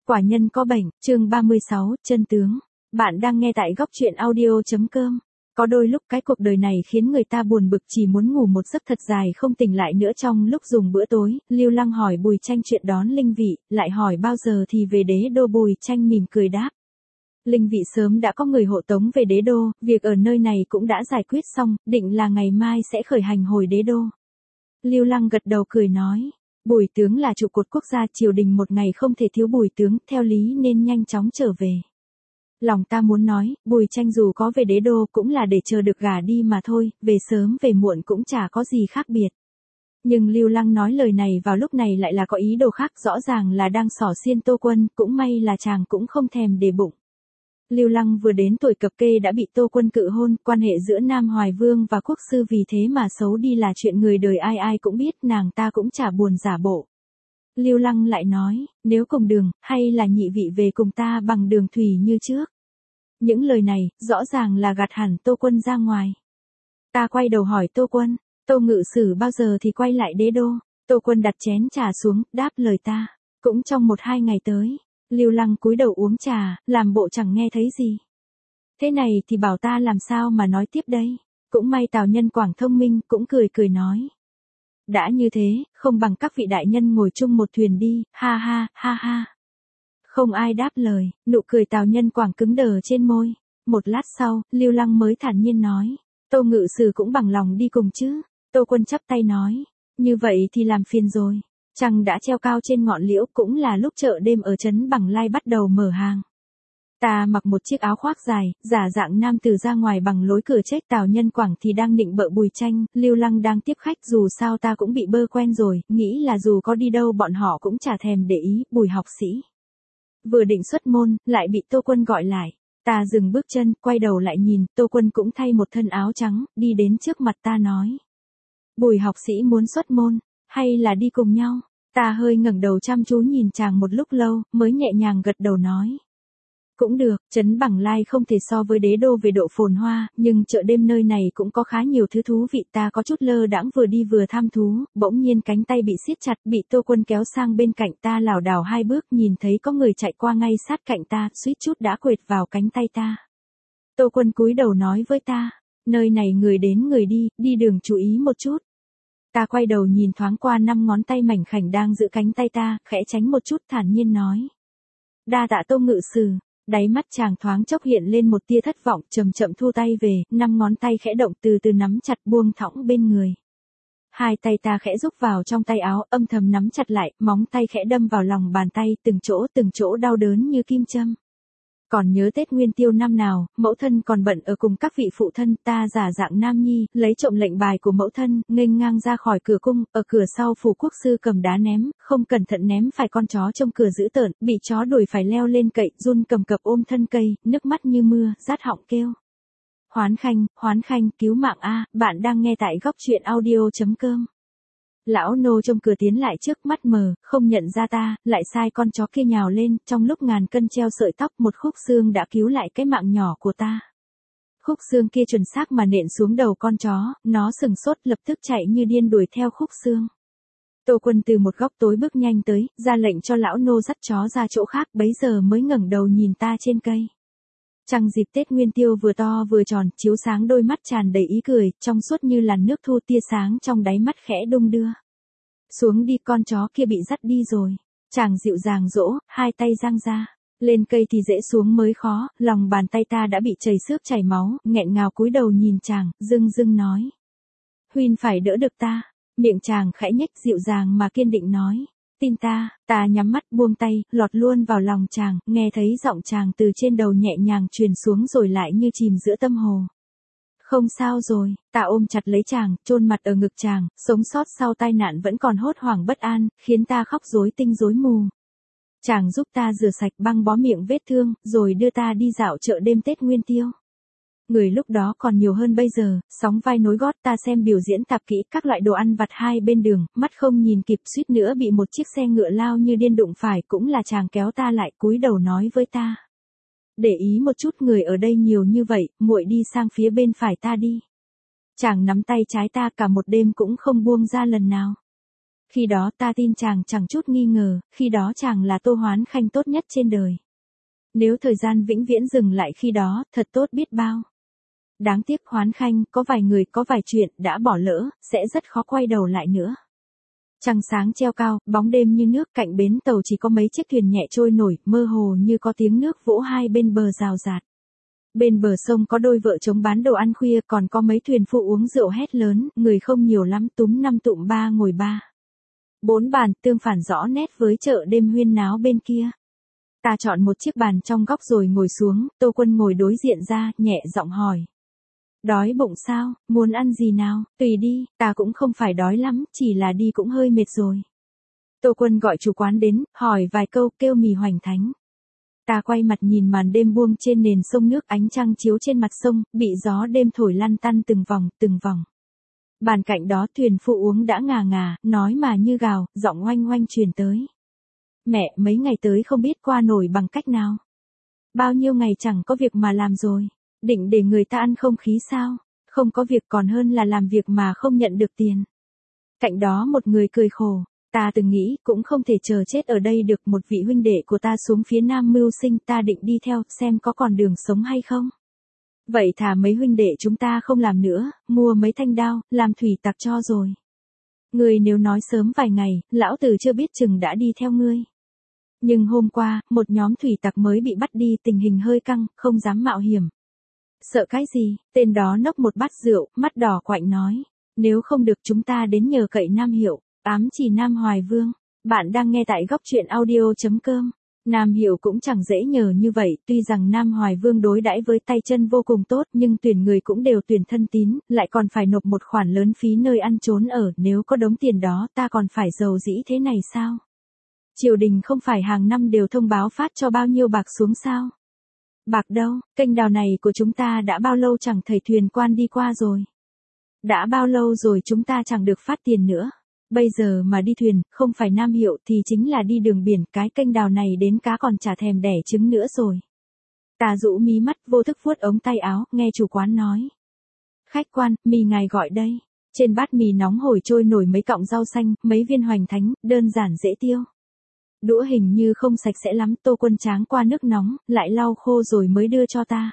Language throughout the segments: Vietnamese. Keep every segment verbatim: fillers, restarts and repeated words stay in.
Quả nhân có bệnh, chương ba mươi sáu, chân tướng. Bạn đang nghe tại góc truyện audio.com. Có đôi lúc cái cuộc đời này khiến người ta buồn bực chỉ muốn ngủ một giấc thật dài không tỉnh lại nữa. Trong lúc dùng bữa tối, Lưu Lăng hỏi Bùi Tranh chuyện đón Linh Vị, lại hỏi bao giờ thì về đế đô. Bùi Tranh mỉm cười đáp. Linh Vị sớm đã có người hộ tống về đế đô, việc ở nơi này cũng đã giải quyết xong, định là ngày mai sẽ khởi hành hồi đế đô. Lưu Lăng gật đầu cười nói. Bùi tướng là trụ cột quốc gia, triều đình một ngày không thể thiếu Bùi tướng, theo lý nên nhanh chóng trở về. Lòng ta muốn nói, Bùi Tranh dù có về đế đô cũng là để chờ được gả đi mà thôi, về sớm về muộn cũng chả có gì khác biệt. Nhưng Lưu Lăng nói lời này vào lúc này lại là có ý đồ khác, rõ ràng là đang xỏ xiên Tô Quân, cũng may là chàng cũng không thèm để bụng. Lưu Lăng vừa đến tuổi cập kê đã bị Tô Quân cự hôn, quan hệ giữa Nam Hoài Vương và quốc sư vì thế mà xấu đi là chuyện người đời ai ai cũng biết, nàng ta cũng chả buồn giả bộ. Lưu Lăng lại nói, nếu cùng đường, hay là nhị vị về cùng ta bằng đường thủy như trước. Những lời này, rõ ràng là gạt hẳn Tô Quân ra ngoài. Ta quay đầu hỏi Tô Quân, Tô ngự sử bao giờ thì quay lại đế đô? Tô Quân đặt chén trà xuống, đáp lời ta, cũng trong một hai ngày tới. Lưu Lăng cúi đầu uống trà, làm bộ chẳng nghe thấy gì. Thế này thì bảo ta làm sao mà nói tiếp đây? Cũng may Tào Nhân Quảng thông minh, cũng cười cười nói. Đã như thế, không bằng các vị đại nhân ngồi chung một thuyền đi, ha ha, ha ha. Không ai đáp lời, nụ cười Tào Nhân Quảng cứng đờ trên môi. Một lát sau, Lưu Lăng mới thản nhiên nói. Tô ngự sử cũng bằng lòng đi cùng chứ? Tô Quân chắp tay nói. Như vậy thì làm phiền rồi. Trăng đã treo cao trên ngọn liễu, cũng là lúc chợ đêm ở trấn Bằng Lai bắt đầu mở hàng. Ta mặc một chiếc áo khoác dài, giả dạng nam tử ra ngoài bằng lối cửa trách Tào Nhân Quảng thì đang nịnh bợ Bùi Tranh, Lưu Lăng đang tiếp khách, dù sao ta cũng bị bơ quen rồi, nghĩ là dù có đi đâu bọn họ cũng chả thèm để ý. Bùi học sĩ vừa định xuất môn, lại bị Tô Quân gọi lại. Ta dừng bước chân, quay đầu lại nhìn, Tô Quân cũng thay một thân áo trắng, đi đến trước mặt ta nói. Bùi học sĩ muốn xuất môn, hay là đi cùng nhau? Ta hơi ngẩng đầu chăm chú nhìn chàng một lúc lâu, mới nhẹ nhàng gật đầu nói. Cũng được, trấn Bằng Lai không thể so với đế đô về độ phồn hoa, nhưng chợ đêm nơi này cũng có khá nhiều thứ thú vị. Ta có chút lơ đãng vừa đi vừa tham thú, bỗng nhiên cánh tay bị siết chặt, bị Tô Quân kéo sang bên cạnh ta, lảo đảo hai bước, nhìn thấy có người chạy qua ngay sát cạnh ta, suýt chút đã quệt vào cánh tay ta. Tô Quân cúi đầu nói với ta, nơi này người đến người đi, đi đường chú ý một chút. Ta quay đầu nhìn thoáng qua năm ngón tay mảnh khảnh đang giữ cánh tay ta, khẽ tránh một chút, thản nhiên nói. Đa tạ Tô ngự sử. Đáy mắt chàng thoáng chốc hiện lên một tia thất vọng, chậm chậm thu tay về, năm ngón tay khẽ động, từ từ nắm chặt, buông thõng bên người. Hai tay ta khẽ rúc vào trong tay áo, âm thầm nắm chặt lại, móng tay khẽ đâm vào lòng bàn tay, từng chỗ từng chỗ đau đớn như kim châm. Còn nhớ Tết Nguyên Tiêu năm nào, mẫu thân còn bận ở cùng các vị phụ thân, ta giả dạng nam nhi, lấy trộm lệnh bài của mẫu thân, nghênh ngang ra khỏi cửa cung, ở cửa sau phủ quốc sư cầm đá ném, không cẩn thận ném phải con chó trong cửa dữ tợn, bị chó đuổi phải leo lên cậy, run cầm cập ôm thân cây, nước mắt như mưa, rát họng kêu. Hoán Khanh, Hoán Khanh, cứu mạng a, bạn đang nghe tại góc truyện audio.com. Lão nô trong cửa tiến lại trước, mắt mờ, không nhận ra ta, lại sai con chó kia nhào lên, trong lúc ngàn cân treo sợi tóc, một khúc xương đã cứu lại cái mạng nhỏ của ta. Khúc xương kia chuẩn xác mà nện xuống đầu con chó, nó sừng sốt lập tức chạy như điên đuổi theo khúc xương. Tô Quân từ một góc tối bước nhanh tới, ra lệnh cho lão nô dắt chó ra chỗ khác, bấy giờ mới ngẩng đầu nhìn ta trên cây. Trăng dịp Tết Nguyên Tiêu vừa to vừa tròn, chiếu sáng đôi mắt tràn đầy ý cười, trong suốt như làn nước thu, tia sáng trong đáy mắt khẽ đung đưa. Xuống đi, con chó kia bị dắt đi rồi. Chàng dịu dàng dỗ, hai tay giang ra. Lên cây thì dễ, xuống mới khó, lòng bàn tay ta đã bị chảy xước chảy máu, nghẹn ngào cúi đầu nhìn chàng, dưng dưng nói. Huynh phải đỡ được ta. Miệng chàng khẽ nhếch, dịu dàng mà kiên định nói. Tin ta. Ta nhắm mắt buông tay, lọt luôn vào lòng chàng, nghe thấy giọng chàng từ trên đầu nhẹ nhàng truyền xuống rồi lại như chìm giữa tâm hồ. Không sao rồi, ta ôm chặt lấy chàng, chôn mặt ở ngực chàng, sống sót sau tai nạn vẫn còn hốt hoảng bất an, khiến ta khóc rối tinh rối mù. Chàng giúp ta rửa sạch, băng bó miệng vết thương, rồi đưa ta đi dạo chợ đêm Tết Nguyên Tiêu. Người lúc đó còn nhiều hơn bây giờ, sóng vai nối gót, ta xem biểu diễn tạp kỹ, các loại đồ ăn vặt hai bên đường, mắt không nhìn kịp, suýt nữa bị một chiếc xe ngựa lao như điên đụng phải, cũng là chàng kéo ta lại, cúi đầu nói với ta. Để ý một chút, người ở đây nhiều như vậy, muội đi sang phía bên phải ta đi. Chàng nắm tay trái ta cả một đêm cũng không buông ra lần nào. khi đó ta tin chàng chẳng chút nghi ngờ, khi đó chàng là Tô Hoán Khanh tốt nhất trên đời. Nếu thời gian vĩnh viễn dừng lại khi đó, thật tốt biết bao. Đáng tiếc Hoán Khanh, có vài người, có vài chuyện, đã bỏ lỡ, sẽ rất khó quay đầu lại nữa. Trăng sáng treo cao, bóng đêm như nước, cạnh bến tàu chỉ có mấy chiếc thuyền nhẹ trôi nổi, mơ hồ như có tiếng nước vỗ hai bên bờ rào rạt. Bên bờ sông có đôi vợ chồng bán đồ ăn khuya, còn có mấy thuyền phụ uống rượu hét lớn, người không nhiều lắm, túm năm tụm ba ngồi ba. Bốn bàn, tương phản rõ nét với chợ đêm huyên náo bên kia. Ta chọn một chiếc bàn trong góc rồi ngồi xuống, Tô Quân ngồi đối diện ra, nhẹ giọng hỏi. Đói bụng sao, muốn ăn gì nào, tùy đi, ta cũng không phải đói lắm, chỉ là đi cũng hơi mệt rồi. Tô Quân gọi chủ quán đến, hỏi vài câu, kêu mì hoành thánh. Ta quay mặt nhìn màn đêm buông trên nền sông nước, ánh trăng chiếu trên mặt sông, bị gió đêm thổi lăn tăn từng vòng, từng vòng. Bàn cạnh đó thuyền phụ uống đã ngà ngà, nói mà như gào, giọng oanh oanh truyền tới. Mẹ, mấy ngày tới không biết qua nổi bằng cách nào. Bao nhiêu ngày chẳng có việc mà làm rồi. Định để người ta ăn không khí sao? Không có việc còn hơn là làm việc mà không nhận được tiền. Cạnh đó một người cười khổ. Ta từng nghĩ cũng không thể chờ chết ở đây được, một vị huynh đệ của ta xuống phía Nam mưu sinh, ta định đi theo xem có còn đường sống hay không. Vậy thà mấy huynh đệ chúng ta không làm nữa, mua mấy thanh đao, làm thủy tặc cho rồi. Ngươi nếu nói sớm vài ngày, lão tử chưa biết chừng đã đi theo ngươi. Nhưng hôm qua, một nhóm thủy tặc mới bị bắt đi, tình hình hơi căng, không dám mạo hiểm. Sợ cái gì? Tên đó nốc một bát rượu, mắt đỏ quạnh nói. Nếu không được chúng ta đến nhờ cậy Nam Hiệu, ám chỉ Nam Hoài Vương. Bạn đang nghe tại góc truyện audio chấm com. Nam Hiệu cũng chẳng dễ nhờ như vậy, tuy rằng Nam Hoài Vương đối đãi với tay chân vô cùng tốt, nhưng tuyển người cũng đều tuyển thân tín, lại còn phải nộp một khoản lớn phí nơi ăn trốn ở, nếu có đống tiền đó ta còn phải giàu dĩ thế này sao? Triều đình không phải hàng năm đều thông báo phát cho bao nhiêu bạc xuống sao? Bạc đâu, kênh đào này của chúng ta đã bao lâu chẳng thấy thuyền quan đi qua rồi. Đã bao lâu rồi chúng ta chẳng được phát tiền nữa. Bây giờ mà đi thuyền, không phải Nam Hiệu thì chính là đi đường biển, cái kênh đào này đến cá còn chả thèm đẻ trứng nữa rồi. Ta rũ mí mắt, vô thức vuốt ống tay áo, nghe chủ quán nói. Khách quan, mì ngài gọi đây. Trên bát mì nóng hổi trôi nổi mấy cọng rau xanh, mấy viên hoành thánh, đơn giản dễ tiêu. Đũa hình như không sạch sẽ lắm, Tô Quân tráng qua nước nóng, lại lau khô rồi mới đưa cho ta.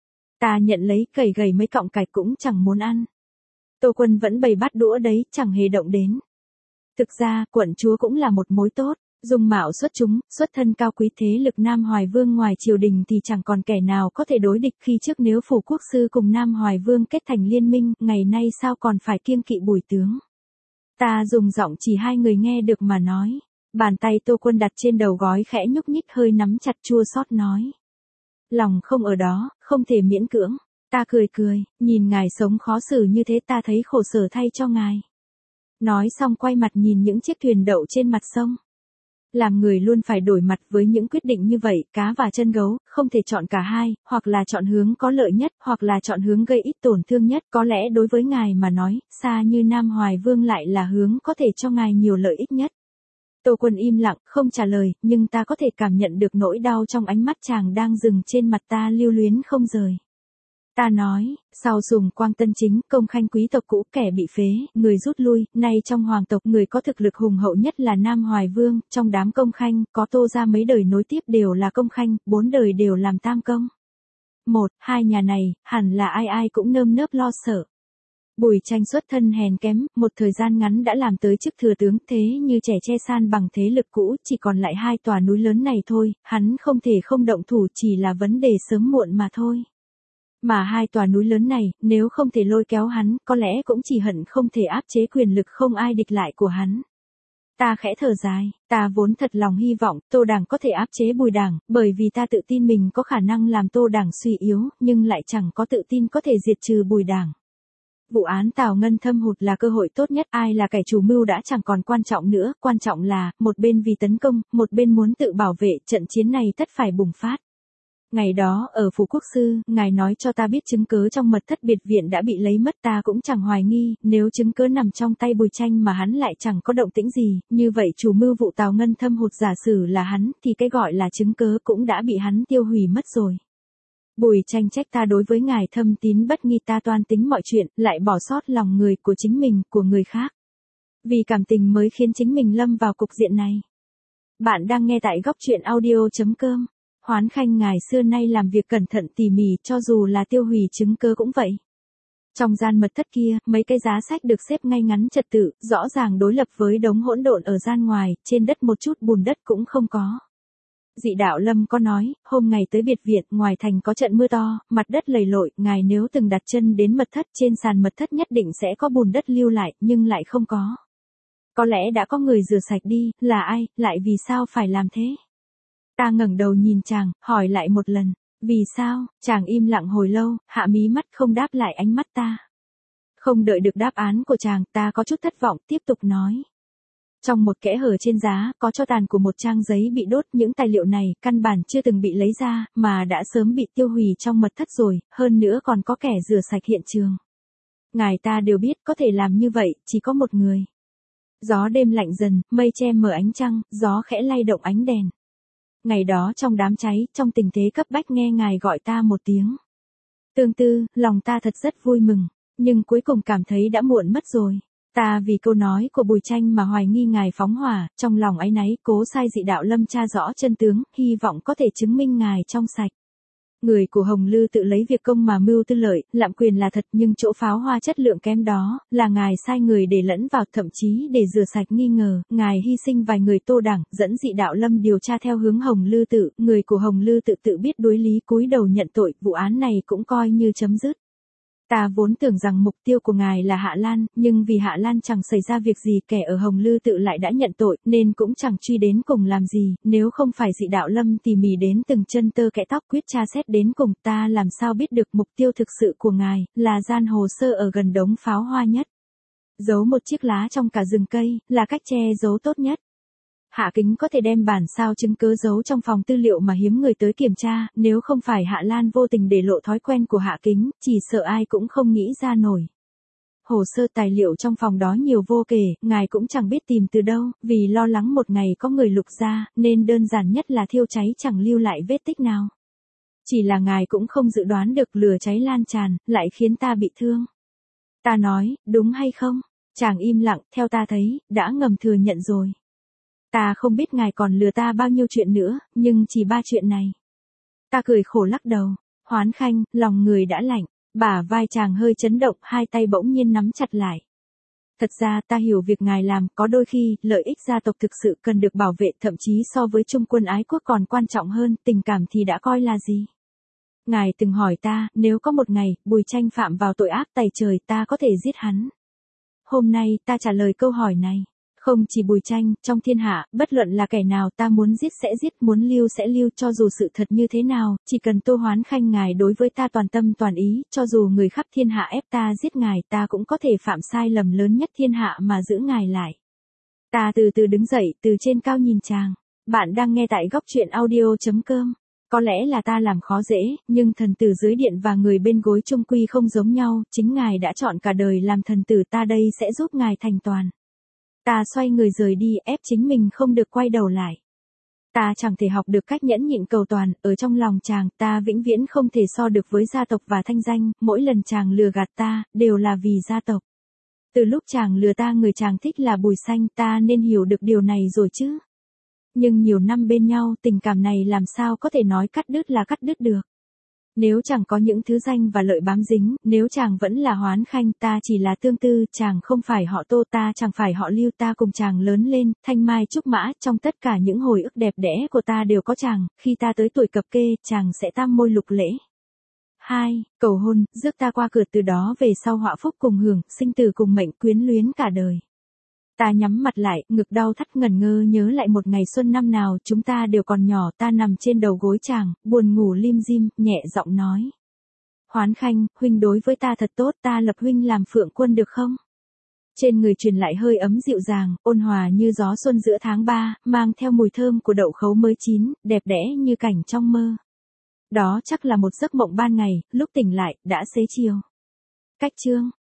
Ta nhận lấy, cày gầy mấy cọng cải cũng chẳng muốn ăn. Tô Quân vẫn bày bát đũa đấy, chẳng hề động đến. Thực ra, quận chúa cũng là một mối tốt, dung mạo xuất chúng, xuất thân cao quý, thế lực Nam Hoài Vương ngoài triều đình thì chẳng còn kẻ nào có thể đối địch, khi trước nếu phủ quốc sư cùng Nam Hoài Vương kết thành liên minh, ngày nay sao còn phải kiêng kỵ Bùi tướng. Ta dùng giọng chỉ hai người nghe được mà nói. Bàn tay Tô Quân đặt trên đầu gói khẽ nhúc nhích, hơi nắm chặt, chua xót nói. Lòng không ở đó, không thể miễn cưỡng. Ta cười cười, nhìn ngài sống khó xử như thế ta thấy khổ sở thay cho ngài. Nói xong quay mặt nhìn những chiếc thuyền đậu trên mặt sông. Làm người luôn phải đổi mặt với những quyết định như vậy, cá và chân gấu, không thể chọn cả hai, hoặc là chọn hướng có lợi nhất, hoặc là chọn hướng gây ít tổn thương nhất. Có lẽ đối với ngài mà nói, xa như Nam Hoài Vương lại là hướng có thể cho ngài nhiều lợi ích nhất. Tô Quân im lặng, không trả lời, nhưng ta có thể cảm nhận được nỗi đau trong ánh mắt chàng đang dừng trên mặt ta, lưu luyến không rời. Ta nói, sau Sùng Quang Tân Chính, Công Khanh quý tộc cũ, kẻ bị phế, người rút lui, nay trong hoàng tộc người có thực lực hùng hậu nhất là Nam Hoài Vương, trong đám Công Khanh, có Tô ra mấy đời nối tiếp đều là Công Khanh, bốn đời đều làm tam công. Một, hai nhà này, hẳn là ai ai cũng nơm nớp lo sợ. Bùi Tranh xuất thân hèn kém, một thời gian ngắn đã làm tới chức thừa tướng, thế như trẻ che san bằng thế lực cũ, chỉ còn lại hai tòa núi lớn này thôi, hắn không thể không động thủ, chỉ là vấn đề sớm muộn mà thôi. Mà hai tòa núi lớn này, nếu không thể lôi kéo hắn, có lẽ cũng chỉ hận không thể áp chế quyền lực không ai địch lại của hắn. Ta khẽ thở dài, ta vốn thật lòng hy vọng Tô Đảng có thể áp chế Bùi Đảng, bởi vì ta tự tin mình có khả năng làm Tô Đảng suy yếu, nhưng lại chẳng có tự tin có thể diệt trừ Bùi Đảng. Vụ án Tào Ngân thâm hụt là cơ hội tốt nhất, ai là kẻ chủ mưu đã chẳng còn quan trọng nữa, quan trọng là, một bên vì tấn công, một bên muốn tự bảo vệ, trận chiến này tất phải bùng phát. Ngày đó, ở phủ quốc sư, ngài nói cho ta biết chứng cứ trong mật thất biệt viện đã bị lấy mất, ta cũng chẳng hoài nghi, nếu chứng cứ nằm trong tay Bùi Tranh mà hắn lại chẳng có động tĩnh gì, như vậy chủ mưu vụ Tào Ngân thâm hụt giả sử là hắn, thì cái gọi là chứng cứ cũng đã bị hắn tiêu hủy mất rồi. Bùi Tranh trách ta đối với ngài thâm tín bất nghi, ta toan tính mọi chuyện, lại bỏ sót lòng người của chính mình, của người khác. Vì cảm tình mới khiến chính mình lâm vào cục diện này. Bạn đang nghe tại góc truyện audio.com. Hoán Khanh ngài xưa nay làm việc cẩn thận tỉ mỉ, cho dù là tiêu hủy chứng cứ cũng vậy. Trong gian mật thất kia, mấy cái giá sách được xếp ngay ngắn trật tự, rõ ràng đối lập với đống hỗn độn ở gian ngoài, trên đất một chút bùn đất cũng không có. Dị đạo Lâm có nói, hôm ngày tới biệt viện, ngoài thành có trận mưa to, mặt đất lầy lội, ngài nếu từng đặt chân đến mật thất, trên sàn mật thất nhất định sẽ có bùn đất lưu lại, nhưng lại không có. Có lẽ đã có người rửa sạch đi, là ai, lại vì sao phải làm thế? Ta ngẩng đầu nhìn chàng, hỏi lại một lần, vì sao? Chàng im lặng hồi lâu, hạ mí mắt không đáp lại ánh mắt ta. Không đợi được đáp án của chàng, ta có chút thất vọng, tiếp tục nói. Trong một kẽ hở trên giá, có tro tàn của một trang giấy bị đốt, những tài liệu này, căn bản chưa từng bị lấy ra, mà đã sớm bị tiêu hủy trong mật thất rồi, hơn nữa còn có kẻ rửa sạch hiện trường. Ngài ta đều biết, có thể làm như vậy, chỉ có một người. Gió đêm lạnh dần, mây che mờ ánh trăng, gió khẽ lay động ánh đèn. Ngày đó trong đám cháy, trong tình thế cấp bách nghe ngài gọi ta một tiếng. Tương tư, lòng ta thật rất vui mừng, nhưng cuối cùng cảm thấy đã muộn mất rồi. Ta vì câu nói của Bùi Tranh mà hoài nghi ngài phóng hỏa, trong lòng áy náy cố sai Dị đạo Lâm tra rõ chân tướng, hy vọng có thể chứng minh ngài trong sạch. Người của Hồng Lư tự lấy việc công mà mưu tư lợi, lạm quyền là thật, nhưng chỗ pháo hoa chất lượng kém đó, là ngài sai người để lẫn vào, thậm chí để rửa sạch nghi ngờ, ngài hy sinh vài người Tô Đảng, dẫn Dị đạo Lâm điều tra theo hướng Hồng Lư tự, người của Hồng Lư tự tự biết đối lý cúi đầu nhận tội, vụ án này cũng coi như chấm dứt. Ta vốn tưởng rằng mục tiêu của ngài là Hạ Lan, nhưng vì Hạ Lan chẳng xảy ra việc gì, kẻ ở Hồng Lư tự lại đã nhận tội, nên cũng chẳng truy đến cùng làm gì, nếu không phải Dị đạo Lâm tỉ mỉ đến từng chân tơ kẽ tóc quyết tra xét đến cùng, ta làm sao biết được mục tiêu thực sự của ngài, là gian hồ sơ ở gần đống pháo hoa nhất. Giấu một chiếc lá trong cả rừng cây, là cách che giấu tốt nhất. Hạ Kính có thể đem bản sao chứng cứ giấu trong phòng tư liệu mà hiếm người tới kiểm tra, nếu không phải Hạ Lan vô tình để lộ thói quen của Hạ Kính, chỉ sợ ai cũng không nghĩ ra nổi. Hồ sơ tài liệu trong phòng đó nhiều vô kể, ngài cũng chẳng biết tìm từ đâu, vì lo lắng một ngày có người lục ra, nên đơn giản nhất là thiêu cháy chẳng lưu lại vết tích nào. Chỉ là ngài cũng không dự đoán được lửa cháy lan tràn, lại khiến ta bị thương. Ta nói, đúng hay không? Chàng im lặng, theo ta thấy, đã ngầm thừa nhận rồi. Ta không biết ngài còn lừa ta bao nhiêu chuyện nữa, nhưng chỉ ba chuyện này. Ta cười khổ lắc đầu. Hoán Khanh, lòng người đã lạnh, bả vai chàng hơi chấn động, hai tay bỗng nhiên nắm chặt lại. Thật ra ta hiểu việc ngài làm, có đôi khi, lợi ích gia tộc thực sự cần được bảo vệ, thậm chí so với trung quân ái quốc còn quan trọng hơn, tình cảm thì đã coi là gì. Ngài từng hỏi ta, nếu có một ngày, Bùi Tranh phạm vào tội ác tày trời, ta có thể giết hắn. Hôm nay, ta trả lời câu hỏi này. Không chỉ Bùi Tranh, trong thiên hạ, bất luận là kẻ nào ta muốn giết sẽ giết, muốn lưu sẽ lưu, cho dù sự thật như thế nào, chỉ cần Tô Hoán Khanh ngài đối với ta toàn tâm toàn ý, cho dù người khắp thiên hạ ép ta giết ngài, ta cũng có thể phạm sai lầm lớn nhất thiên hạ mà giữ ngài lại. Ta từ từ đứng dậy, từ trên cao nhìn chàng. Bạn đang nghe tại góc truyện audio.com. Có lẽ là ta làm khó dễ, nhưng thần tử dưới điện và người bên gối chung quy không giống nhau, chính ngài đã chọn cả đời làm thần tử, ta đây sẽ giúp ngài thành toàn. Ta xoay người rời đi, ép chính mình không được quay đầu lại. Ta chẳng thể học được cách nhẫn nhịn cầu toàn, ở trong lòng chàng, ta vĩnh viễn không thể so được với gia tộc và thanh danh, mỗi lần chàng lừa gạt ta, đều là vì gia tộc. Từ lúc chàng lừa ta, người chàng thích là Bùi Xanh, ta nên hiểu được điều này rồi chứ. Nhưng nhiều năm bên nhau, tình cảm này làm sao có thể nói cắt đứt là cắt đứt được. Nếu chẳng có những thứ danh và lợi bám dính, nếu chàng vẫn là Hoán Khanh, ta chỉ là tương tư, chàng không phải họ Tô, ta chẳng phải họ Lưu, ta cùng chàng lớn lên, thanh mai trúc mã, trong tất cả những hồi ức đẹp đẽ của ta đều có chàng, khi ta tới tuổi cập kê, chàng sẽ tam môi lục lễ. hai. Cầu hôn, rước ta qua cửa, từ đó về sau họa phúc cùng hưởng, sinh tử cùng mệnh, quyến luyến cả đời. Ta nhắm mặt lại, ngực đau thắt, ngẩn ngơ nhớ lại một ngày xuân năm nào chúng ta đều còn nhỏ, ta nằm trên đầu gối chàng, buồn ngủ lim dim, nhẹ giọng nói. Hoán Khanh, huynh đối với ta thật tốt, ta lập huynh làm phượng quân được không? Trên người truyền lại hơi ấm dịu dàng, ôn hòa như gió xuân giữa tháng ba, mang theo mùi thơm của đậu khấu mới chín, đẹp đẽ như cảnh trong mơ. Đó chắc là một giấc mộng ban ngày, lúc tỉnh lại, đã xế chiều. Cách chương.